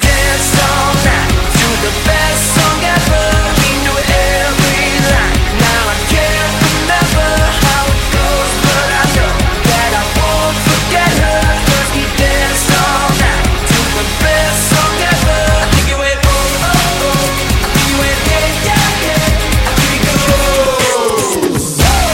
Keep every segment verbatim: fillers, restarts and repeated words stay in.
danced all night to the best song ever. We knew every line. Now I can't remember how it goes, but I know that I won't forget her. 'Cause we danced all night to the best song ever. I think it went oh oh oh. I think it went yeah yeah yeah. I think it goes.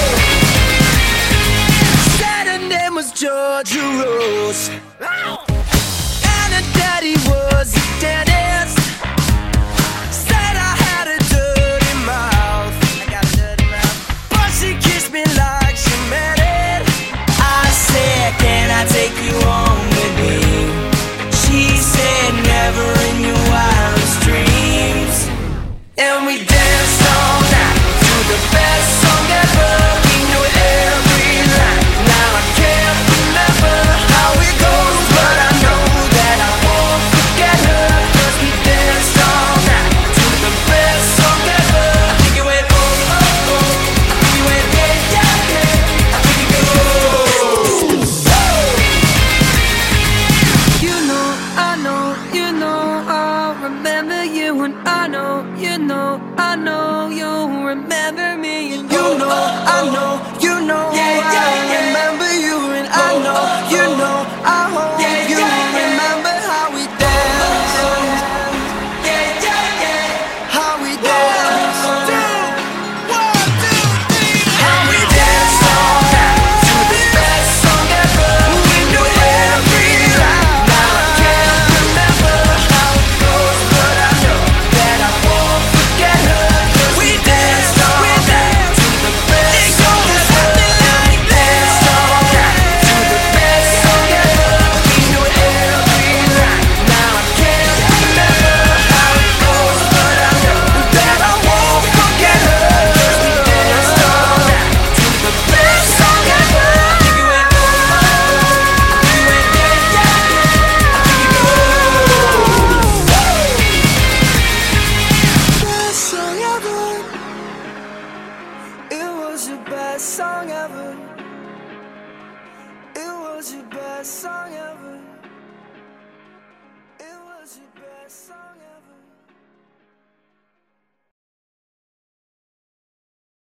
Said her name was Georgia Rose, and her daddy was a dentist. Said I had a dirty mouth, I got a dirty mouth, but she kissed me like she meant it. I said, can I take you home with me? She said, never in your wildest dreams. And we danced all night to the best song ever. We knew every line. Now I can't remember how it goes, but I know that I won't forget her. 'Cause we danced all night to the best song ever. I think it went oh oh oh. I think it went yeah yeah yeah. I think it goes. You know, I know, you know, I'll remember you, and I know, you know, I know you'll remember me, and you know, I know, you know, I remember you, and I know, you know, I hope you remember how we danced, how we danced, one, two, three, how we danced all night to the best song ever. We knew every line. Now I can't remember how it goes, but I know that I won't forget her. 'Cause we danced all night to the best song ever. We danced all night to the best song ever. We knew every line. Now I can't remember how it goes, but I know that I won't forget her. 'Cause we danced all night to the best song ever. I think it went oh oh oh. I think it went yeah yeah yeah. I think it goes. Best song ever. It was your best song ever. It was your best song ever.